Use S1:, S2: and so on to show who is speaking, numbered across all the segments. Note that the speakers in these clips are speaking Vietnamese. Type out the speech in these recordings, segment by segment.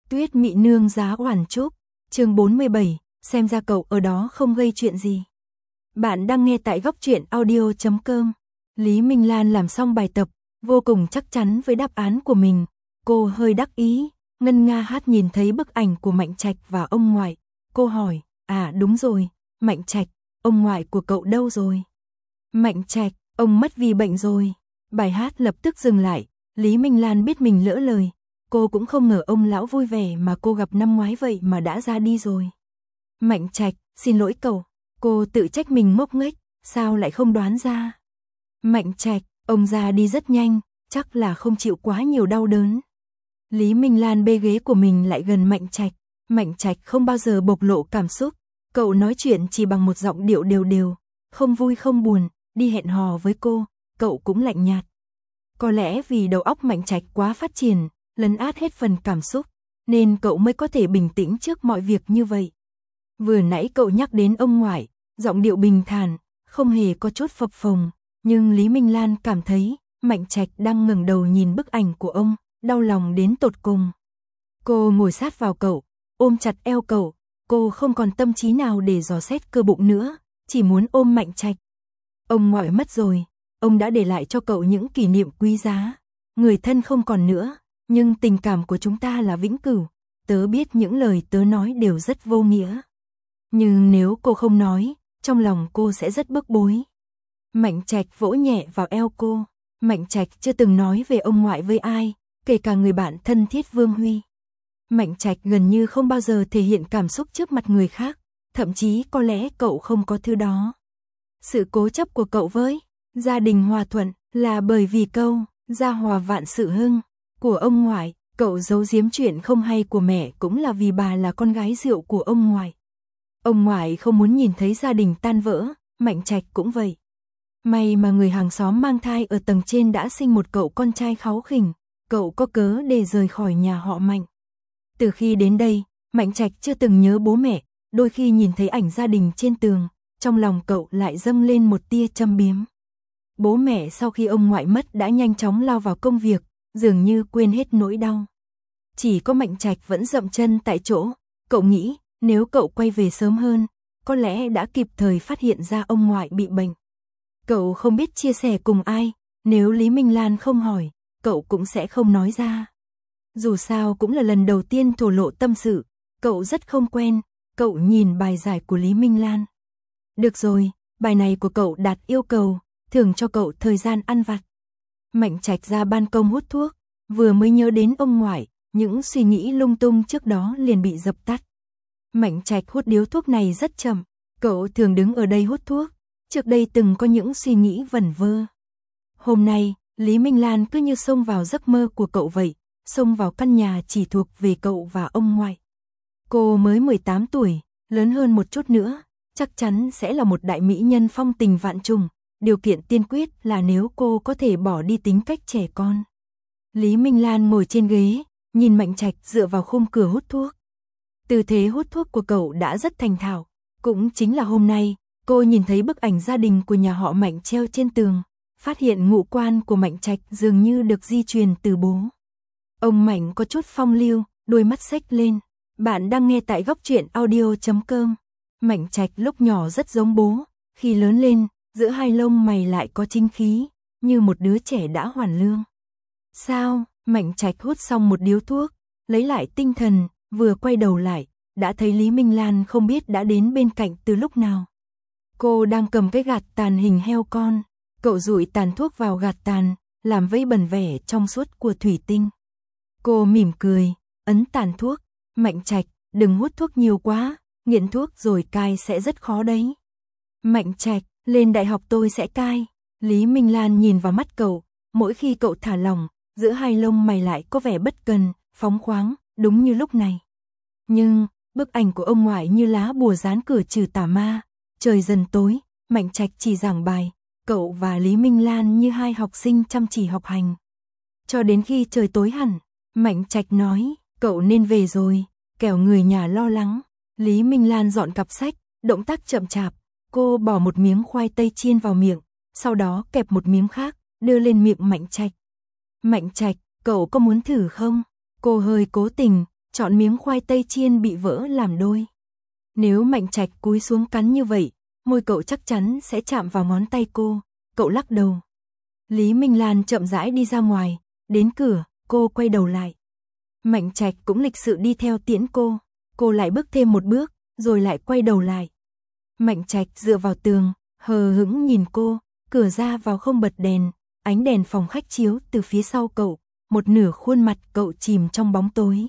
S1: Tuyết Mị Nương giá oản trúc, chương 47, xem ra cậu ở đó không gây chuyện gì. Bạn đang nghe tại góc truyện audio.com. Lý Minh Lan làm xong bài tập, vô cùng chắc chắn với đáp án của mình. Cô hơi đắc ý, ngân nga hát nhìn thấy bức ảnh của Mạnh Trạch và ông ngoại. Cô hỏi, đúng rồi, Mạnh Trạch, ông ngoại của cậu đâu rồi? Mạnh Trạch, ông mất vì bệnh rồi. Bài hát lập tức dừng lại, Lý Minh Lan biết mình lỡ lời. Cô cũng không ngờ ông lão vui vẻ mà cô gặp năm ngoái vậy mà đã ra đi rồi. Mạnh Trạch, xin lỗi cậu. Cô tự trách mình ngốc nghếch, sao lại không đoán ra. Mạnh Trạch, ông ra đi rất nhanh, chắc là không chịu quá nhiều đau đớn. Lý Minh Lan bê ghế của mình lại gần Mạnh Trạch. Mạnh Trạch không bao giờ bộc lộ cảm xúc. Cậu nói chuyện chỉ bằng một giọng điệu đều đều, không vui không buồn. Đi hẹn hò với cô, cậu cũng lạnh nhạt. Có lẽ vì đầu óc Mạnh Trạch quá phát triển, lấn át hết phần cảm xúc, nên cậu mới có thể bình tĩnh trước mọi việc như vậy. Vừa nãy cậu nhắc đến ông ngoại, giọng điệu bình thản, không hề có chút phập phồng, nhưng Lý Minh Lan cảm thấy Mạnh Trạch đang ngẩng đầu nhìn bức ảnh của ông, đau lòng đến tột cùng. Cô ngồi sát vào cậu, ôm chặt eo cậu, cô không còn tâm trí nào để dò xét cơ bụng nữa, chỉ muốn ôm Mạnh Trạch. Ông ngoại mất rồi, ông đã để lại cho cậu những kỷ niệm quý giá. Người thân không còn nữa, nhưng tình cảm của chúng ta là vĩnh cửu. Tớ biết những lời tớ nói đều rất vô nghĩa. Nhưng nếu cô không nói, trong lòng cô sẽ rất bức bối. Mạnh Trạch vỗ nhẹ vào eo cô. Mạnh Trạch chưa từng nói về ông ngoại với ai, kể cả người bạn thân thiết Vương Huy. Mạnh Trạch gần như không bao giờ thể hiện cảm xúc trước mặt người khác, thậm chí có lẽ cậu không có thứ đó. Sự cố chấp của cậu với gia đình hòa thuận là bởi vì câu gia hòa vạn sự hưng của ông ngoại. Cậu giấu giếm chuyện không hay của mẹ cũng là vì bà là con gái rượu của ông ngoại. Ông ngoại không muốn nhìn thấy gia đình tan vỡ, Mạnh Trạch cũng vậy. May mà người hàng xóm mang thai ở tầng trên đã sinh một cậu con trai kháu khỉnh, cậu có cớ để rời khỏi nhà họ Mạnh. Từ khi đến đây, Mạnh Trạch chưa từng nhớ bố mẹ, đôi khi nhìn thấy ảnh gia đình trên tường, trong lòng cậu lại dâng lên một tia châm biếm. Bố mẹ sau khi ông ngoại mất đã nhanh chóng lao vào công việc, dường như quên hết nỗi đau. Chỉ có Mạnh Trạch vẫn dậm chân tại chỗ, cậu nghĩ nếu cậu quay về sớm hơn, có lẽ đã kịp thời phát hiện ra ông ngoại bị bệnh. Cậu không biết chia sẻ cùng ai, nếu Lý Minh Lan không hỏi, cậu cũng sẽ không nói ra. Dù sao cũng là lần đầu tiên thổ lộ tâm sự, cậu rất không quen. Cậu nhìn bài giải của Lý Minh Lan. Được rồi, bài này của cậu đạt yêu cầu, thưởng cho cậu thời gian ăn vặt. Mạnh Trạch ra ban công hút thuốc, vừa mới nhớ đến ông ngoại, những suy nghĩ lung tung trước đó liền bị dập tắt. Mạnh Trạch hút điếu thuốc này rất chậm, cậu thường đứng ở đây hút thuốc, trước đây từng có những suy nghĩ vẩn vơ. Hôm nay, Lý Minh Lan cứ như xông vào giấc mơ của cậu vậy, xông vào căn nhà chỉ thuộc về cậu và ông ngoại. Cô mới 18 tuổi, lớn hơn một chút nữa, chắc chắn sẽ là một đại mỹ nhân phong tình vạn trùng, điều kiện tiên quyết là nếu cô có thể bỏ đi tính cách trẻ con. Lý Minh Lan ngồi trên ghế, nhìn Mạnh Trạch dựa vào khung cửa hút thuốc. Tư thế hút thuốc của cậu đã rất thành thạo, cũng chính là hôm nay, cô nhìn thấy bức ảnh gia đình của nhà họ Mạnh treo trên tường, phát hiện ngũ quan của Mạnh Trạch dường như được di truyền từ bố. Ông Mạnh có chút phong lưu, đôi mắt xếch lên. Bạn đang nghe tại góc truyện audio.com. Mạnh Trạch lúc nhỏ rất giống bố, khi lớn lên, giữa hai lông mày lại có chính khí, như một đứa trẻ đã hoàn lương. Sao? Mạnh Trạch hút xong một điếu thuốc, lấy lại tinh thần, vừa quay đầu lại, đã thấy Lý Minh Lan không biết đã đến bên cạnh từ lúc nào. Cô đang cầm cái gạt tàn hình heo con, cậu dụi tàn thuốc vào gạt tàn, làm vây bẩn vẻ trong suốt của thủy tinh. Cô mỉm cười, ấn tàn thuốc. Mạnh Trạch, đừng hút thuốc nhiều quá, nghiện thuốc rồi cai sẽ rất khó đấy. Mạnh Trạch, lên đại học tôi sẽ cai. Lý Minh Lan nhìn vào mắt cậu, mỗi khi cậu thả lỏng, giữa hai lông mày lại có vẻ bất cần, phóng khoáng, đúng như lúc này. Nhưng, bức ảnh của ông ngoại như lá bùa dán cửa trừ tà ma. Trời dần tối, Mạnh Trạch chỉ giảng bài, cậu và Lý Minh Lan như hai học sinh chăm chỉ học hành. Cho đến khi trời tối hẳn, Mạnh Trạch nói, cậu nên về rồi, kẻo người nhà lo lắng. Lý Minh Lan dọn cặp sách, động tác chậm chạp, cô bỏ một miếng khoai tây chiên vào miệng, sau đó kẹp một miếng khác, đưa lên miệng Mạnh Trạch. Mạnh Trạch, cậu có muốn thử không? Cô hơi cố tình, chọn miếng khoai tây chiên bị vỡ làm đôi. Nếu Mạnh Trạch cúi xuống cắn như vậy, môi cậu chắc chắn sẽ chạm vào ngón tay cô. Cậu lắc đầu. Lý Minh Lan chậm rãi đi ra ngoài, đến cửa, cô quay đầu lại. Mạnh Trạch cũng lịch sự đi theo tiễn cô lại bước thêm một bước, rồi lại quay đầu lại. Mạnh Trạch dựa vào tường, hờ hững nhìn cô, cửa ra vào không bật đèn, ánh đèn phòng khách chiếu từ phía sau cậu, một nửa khuôn mặt cậu chìm trong bóng tối.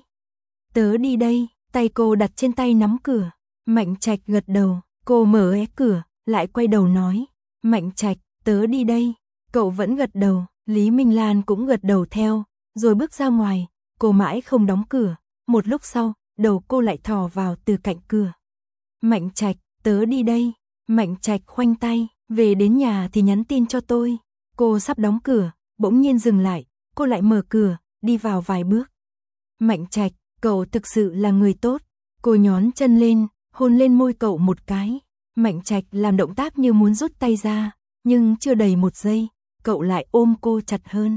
S1: Tớ đi đây, tay cô đặt trên tay nắm cửa. Mạnh Trạch gật đầu, cô mở hé cửa, lại quay đầu nói. Mạnh Trạch, tớ đi đây. Cậu vẫn gật đầu, Lý Minh Lan cũng gật đầu theo, rồi bước ra ngoài, cô mãi không đóng cửa. Một lúc sau, đầu cô lại thò vào từ cạnh cửa. Mạnh Trạch, tớ đi đây. Mạnh Trạch khoanh tay, về đến nhà thì nhắn tin cho tôi. Cô sắp đóng cửa, bỗng nhiên dừng lại, cô lại mở cửa, đi vào vài bước. Mạnh Trạch, cậu thực sự là người tốt. Cô nhón chân lên, hôn lên môi cậu một cái. Mạnh Trạch làm động tác như muốn rút tay ra, nhưng chưa đầy một giây, cậu lại ôm cô chặt hơn.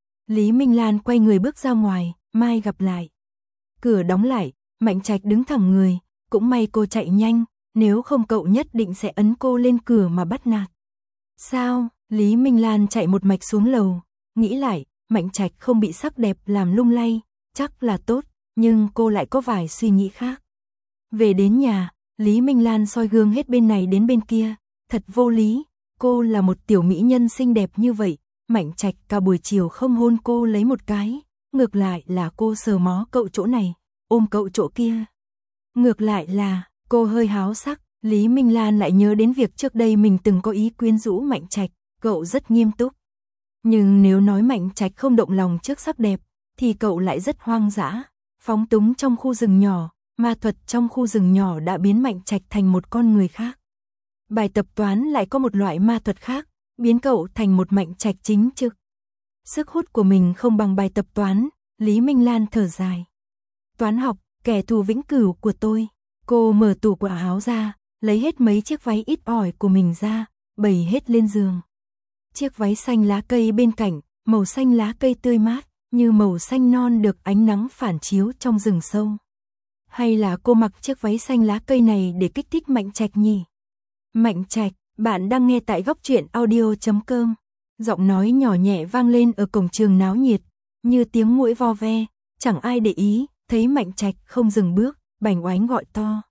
S1: Lý Minh Lan quay người bước ra ngoài, mai gặp lại. Cửa đóng lại, Mạnh Trạch đứng thẳng người, cũng may cô chạy nhanh, nếu không cậu nhất định sẽ ấn cô lên cửa mà bắt nạt. Sao? Lý Minh Lan chạy một mạch xuống lầu, nghĩ lại, Mạnh Trạch không bị sắc đẹp làm lung lay, chắc là tốt, nhưng cô lại có vài suy nghĩ khác. Về đến nhà, Lý Minh Lan soi gương hết bên này đến bên kia, thật vô lý, cô là một tiểu mỹ nhân xinh đẹp như vậy, Mạnh Trạch cả buổi chiều không hôn cô lấy một cái, ngược lại là cô sờ mó cậu chỗ này, ôm cậu chỗ kia. Ngược lại là, cô hơi háo sắc, Lý Minh Lan lại nhớ đến việc trước đây mình từng có ý quyến rũ Mạnh Trạch, cậu rất nghiêm túc. Nhưng nếu nói Mạnh Trạch không động lòng trước sắc đẹp, thì cậu lại rất hoang dã, phóng túng trong khu rừng nhỏ, ma thuật trong khu rừng nhỏ đã biến Mạnh Trạch thành một con người khác. Bài tập toán lại có một loại ma thuật khác, biến cậu thành một Mạnh Trạch chính trực. Sức hút của mình không bằng bài tập toán, Lý Minh Lan thở dài. Toán học, kẻ thù vĩnh cửu của tôi. Cô mở tủ quần áo ra, lấy hết mấy chiếc váy ít ỏi của mình ra, bày hết lên giường. Chiếc váy xanh lá cây bên cạnh, màu xanh lá cây tươi mát, như màu xanh non được ánh nắng phản chiếu trong rừng sâu. Hay là cô mặc chiếc váy xanh lá cây này để kích thích Mạnh Trạch nhỉ? Mạnh Trạch, bạn đang nghe tại góc truyện audio.com. Giọng nói nhỏ nhẹ vang lên ở cổng trường náo nhiệt, như tiếng muỗi vo ve, chẳng ai để ý, thấy Mạnh Trạch không dừng bước, Bành Oánh gọi to.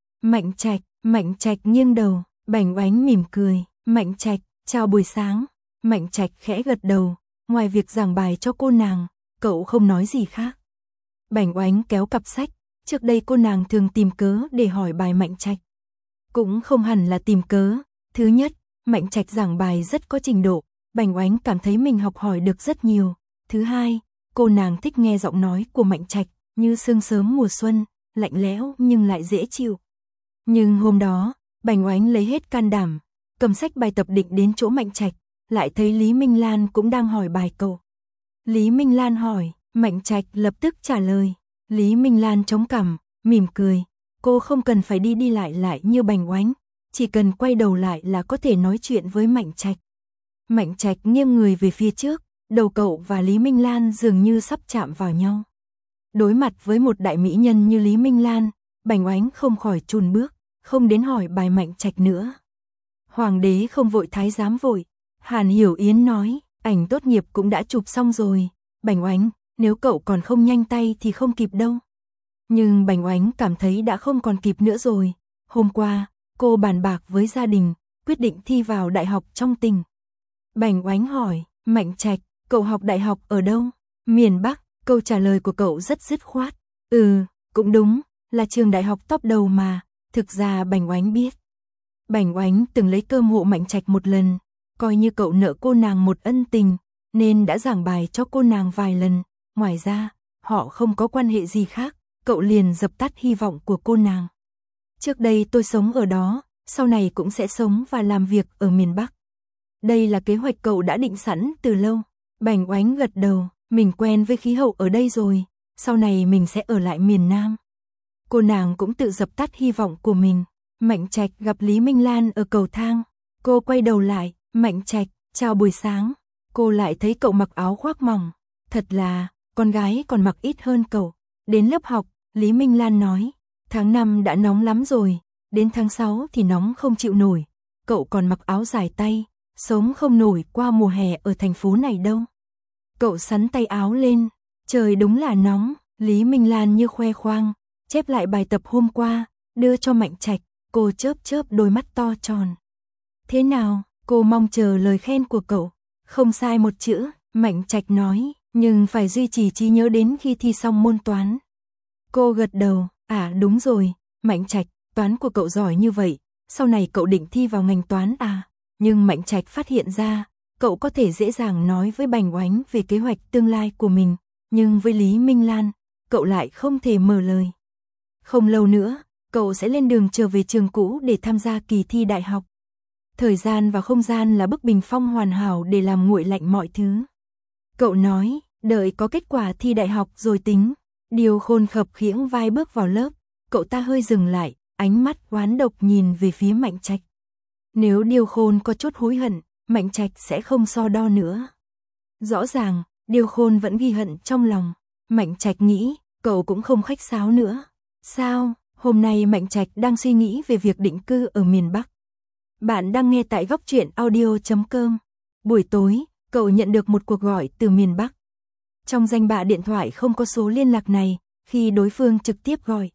S1: Mạnh Trạch nghiêng đầu, Bành Oánh mỉm cười, Mạnh Trạch, chào buổi sáng. Mạnh Trạch khẽ gật đầu, ngoài việc giảng bài cho cô nàng, cậu không nói gì khác. Bành Oánh kéo cặp sách, trước đây cô nàng thường tìm cớ để hỏi bài Mạnh Trạch. Cũng không hẳn là tìm cớ, thứ nhất, Mạnh Trạch giảng bài rất có trình độ, Bành Oánh cảm thấy mình học hỏi được rất nhiều. Thứ hai, cô nàng thích nghe giọng nói của Mạnh Trạch, như sương sớm mùa xuân, lạnh lẽo nhưng lại dễ chịu. Nhưng hôm đó, Bành Oánh lấy hết can đảm, cầm sách bài tập định đến chỗ Mạnh Trạch, lại thấy Lý Minh Lan cũng đang hỏi bài cậu. Lý Minh Lan hỏi, Mạnh Trạch lập tức trả lời. Lý Minh Lan chống cằm, mỉm cười, cô không cần phải đi đi lại như Bành Oánh, chỉ cần quay đầu lại là có thể nói chuyện với Mạnh Trạch. Mạnh Trạch nghiêng người về phía trước, đầu cậu và Lý Minh Lan dường như sắp chạm vào nhau. Đối mặt với một đại mỹ nhân như Lý Minh Lan, Bành Oánh không khỏi chùn bước, không đến hỏi bài Mạnh Trạch nữa. Hoàng đế không vội thái giám vội, Hàn Hiểu Yến nói, ảnh tốt nghiệp cũng đã chụp xong rồi, Bành Oánh, nếu cậu còn không nhanh tay thì không kịp đâu. Nhưng Bành Oánh cảm thấy đã không còn kịp nữa rồi. Hôm qua, cô bàn bạc với gia đình, quyết định thi vào đại học trong tỉnh. Bành Oánh hỏi, Mạnh Trạch, cậu học đại học ở đâu? Miền Bắc, câu trả lời của cậu rất dứt khoát. Cũng đúng, là trường đại học top đầu mà, thực ra Bành Oánh biết. Bành Oánh từng lấy cơm hộ Mạnh Trạch một lần, coi như cậu nợ cô nàng một ân tình, nên đã giảng bài cho cô nàng vài lần. Ngoài ra, họ không có quan hệ gì khác, cậu liền dập tắt hy vọng của cô nàng. Trước đây tôi sống ở đó, sau này cũng sẽ sống và làm việc ở miền Bắc. Đây là kế hoạch cậu đã định sẵn từ lâu. Bành Oánh gật đầu, mình quen với khí hậu ở đây rồi, sau này mình sẽ ở lại miền Nam. Cô nàng cũng tự dập tắt hy vọng của mình. Mạnh Trạch gặp Lý Minh Lan ở cầu thang, cô quay đầu lại, Mạnh Trạch, chào buổi sáng. Cô lại thấy cậu mặc áo khoác mỏng, thật là, con gái còn mặc ít hơn cậu. Đến lớp học, Lý Minh Lan nói, tháng 5 đã nóng lắm rồi, đến tháng 6 thì nóng không chịu nổi, cậu còn mặc áo dài tay, sống không nổi qua mùa hè ở thành phố này đâu. Cậu xắn tay áo lên, trời đúng là nóng, Lý Minh Lan như khoe khoang, chép lại bài tập hôm qua, đưa cho Mạnh Trạch, cô chớp chớp đôi mắt to tròn. Thế nào, cô mong chờ lời khen của cậu, không sai một chữ, Mạnh Trạch nói, nhưng phải duy trì trí nhớ đến khi thi xong môn toán. Cô gật đầu, đúng rồi, Mạnh Trạch, toán của cậu giỏi như vậy, sau này cậu định thi vào ngành toán à? Nhưng Mạnh Trạch phát hiện ra, cậu có thể dễ dàng nói với Bành Oánh về kế hoạch tương lai của mình, nhưng với Lý Minh Lan, cậu lại không thể mở lời. Không lâu nữa, cậu sẽ lên đường trở về trường cũ để tham gia kỳ thi đại học. Thời gian và không gian là bức bình phong hoàn hảo để làm nguội lạnh mọi thứ. Cậu nói, đợi có kết quả thi đại học rồi tính. Điều Khôn khập khiễng vai bước vào lớp, cậu ta hơi dừng lại, ánh mắt oán độc nhìn về phía Mạnh Trạch. Nếu Điều Khôn có chút hối hận, Mạnh Trạch sẽ không so đo nữa. Rõ ràng, Điều Khôn vẫn ghi hận trong lòng. Mạnh Trạch nghĩ, cậu cũng không khách sáo nữa. Sao, hôm nay Mạnh Trạch đang suy nghĩ về việc định cư ở miền Bắc. Bạn đang nghe tại Góc Truyện Audio.com. Buổi tối, cậu nhận được một cuộc gọi từ miền Bắc. Trong danh bạ điện thoại không có số liên lạc này, khi đối phương trực tiếp gọi.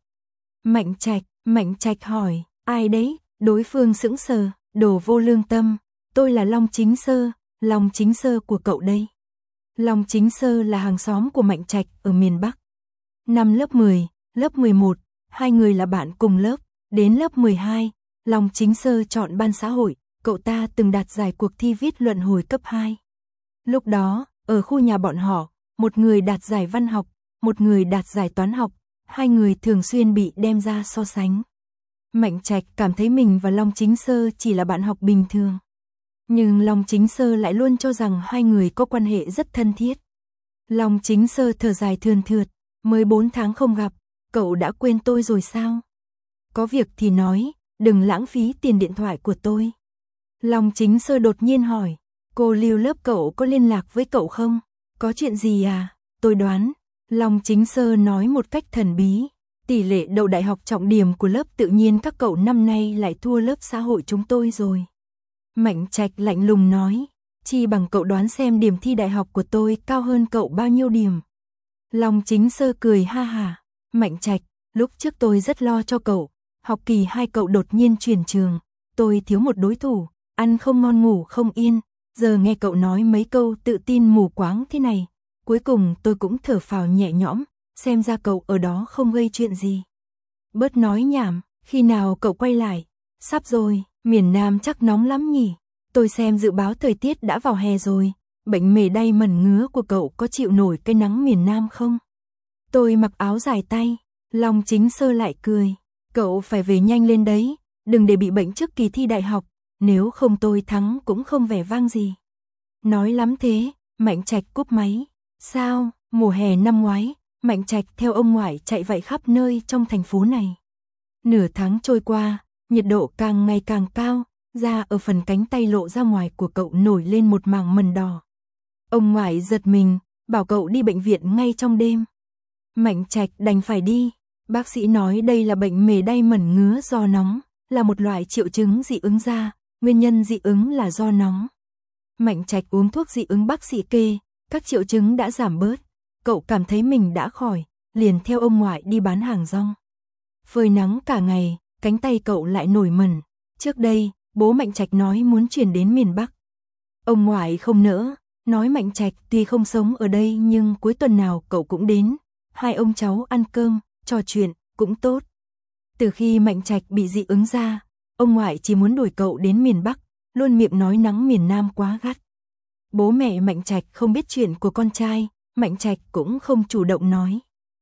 S1: Mạnh Trạch hỏi, ai đấy? Đối phương sững sờ, đồ vô lương tâm, tôi là Long Chính Sơ, Long Chính Sơ của cậu đây. Long Chính Sơ là hàng xóm của Mạnh Trạch ở miền Bắc. Năm lớp 10, lớp 11, hai người là bạn cùng lớp, đến lớp 12, Long Chính Sơ chọn ban xã hội, cậu ta từng đạt giải cuộc thi viết luận hồi cấp 2. Lúc đó, ở khu nhà bọn họ, một người đạt giải văn học, một người đạt giải toán học, hai người thường xuyên bị đem ra so sánh. Mạnh Trạch cảm thấy mình và Long Chính Sơ chỉ là bạn học bình thường. Nhưng Long Chính Sơ lại luôn cho rằng hai người có quan hệ rất thân thiết. Long Chính Sơ thở dài thườn thượt, mới 4 tháng không gặp, cậu đã quên tôi rồi sao? Có việc thì nói, đừng lãng phí tiền điện thoại của tôi. Long Chính Sơ đột nhiên hỏi, cô Lưu lớp cậu có liên lạc với cậu không? Có chuyện gì à? Tôi đoán. Long Chính Sơ nói một cách thần bí. Tỷ lệ đậu đại học trọng điểm của lớp tự nhiên các cậu năm nay lại thua lớp xã hội chúng tôi rồi. Mạnh Trạch lạnh lùng nói, chi bằng cậu đoán xem điểm thi đại học của tôi cao hơn cậu bao nhiêu điểm. Long Chính Sơ cười ha hả. Mạnh Trạch, lúc trước tôi rất lo cho cậu. Học kỳ 2 cậu đột nhiên chuyển trường. Tôi thiếu một đối thủ, ăn không ngon ngủ không yên. Giờ nghe cậu nói mấy câu tự tin mù quáng thế này. Cuối cùng tôi cũng thở phào nhẹ nhõm, xem ra cậu ở đó không gây chuyện gì. Bớt nói nhảm, khi nào cậu quay lại? Sắp rồi, miền Nam chắc nóng lắm nhỉ. Tôi xem dự báo thời tiết đã vào hè rồi. Bệnh mề đay mẩn ngứa của cậu có chịu nổi cái nắng miền Nam không? Tôi mặc áo dài tay. Long Chính Sơ lại cười. Cậu phải về nhanh lên đấy, đừng để bị bệnh trước kỳ thi đại học. Nếu không tôi thắng cũng không vẻ vang gì. Nói lắm thế, Mạnh Trạch cúp máy. Sao, mùa hè năm ngoái, Mạnh Trạch theo ông ngoại chạy vạy khắp nơi trong thành phố này. Nửa tháng trôi qua, nhiệt độ càng ngày càng cao, da ở phần cánh tay lộ ra ngoài của cậu nổi lên một mảng mẩn đỏ. Ông ngoại giật mình, bảo cậu đi bệnh viện ngay trong đêm. Mạnh Trạch đành phải đi. Bác sĩ nói đây là bệnh mề đay mẩn ngứa do nóng, là một loại triệu chứng dị ứng da, nguyên nhân dị ứng là do nóng. Mạnh Trạch uống thuốc dị ứng bác sĩ kê, các triệu chứng đã giảm bớt, cậu cảm thấy mình đã khỏi, liền theo ông ngoại đi bán hàng rong. Phơi nắng cả ngày, cánh tay cậu lại nổi mẩn. Trước đây, bố Mạnh Trạch nói muốn chuyển đến miền Bắc. Ông ngoại không nỡ, nói Mạnh Trạch tuy không sống ở đây nhưng cuối tuần nào cậu cũng đến, hai ông cháu ăn cơm, trò chuyện, cũng tốt. Từ khi Mạnh Trạch bị dị ứng da, ông ngoại chỉ muốn đuổi cậu đến miền Bắc, luôn miệng nói nắng miền Nam quá gắt. Bố mẹ Mạnh Trạch không biết chuyện của con trai, Mạnh Trạch cũng không chủ động nói.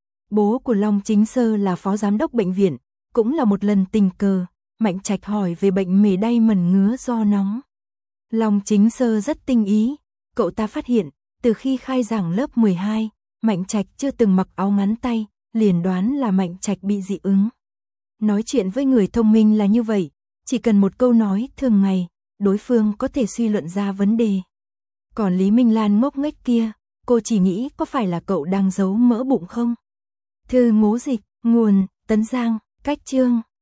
S1: Bố của Long Chính Sơ là phó giám đốc bệnh viện, cũng là một lần tình cờ, Mạnh Trạch hỏi về bệnh mề đay mẩn ngứa do nóng. Long Chính Sơ rất tinh ý, cậu ta phát hiện, từ khi khai giảng lớp 12, Mạnh Trạch chưa từng mặc áo ngắn tay, liền đoán là Mạnh Trạch bị dị ứng. Nói chuyện với người thông minh là như vậy, chỉ cần một câu nói thường ngày, đối phương có thể suy luận ra vấn đề. Còn Lý Minh Lan ngốc nghếch kia, cô chỉ nghĩ có phải là cậu đang giấu mỡ bụng không? Thư ngố dịch, Nguồn, Tấn Giang, cách chương.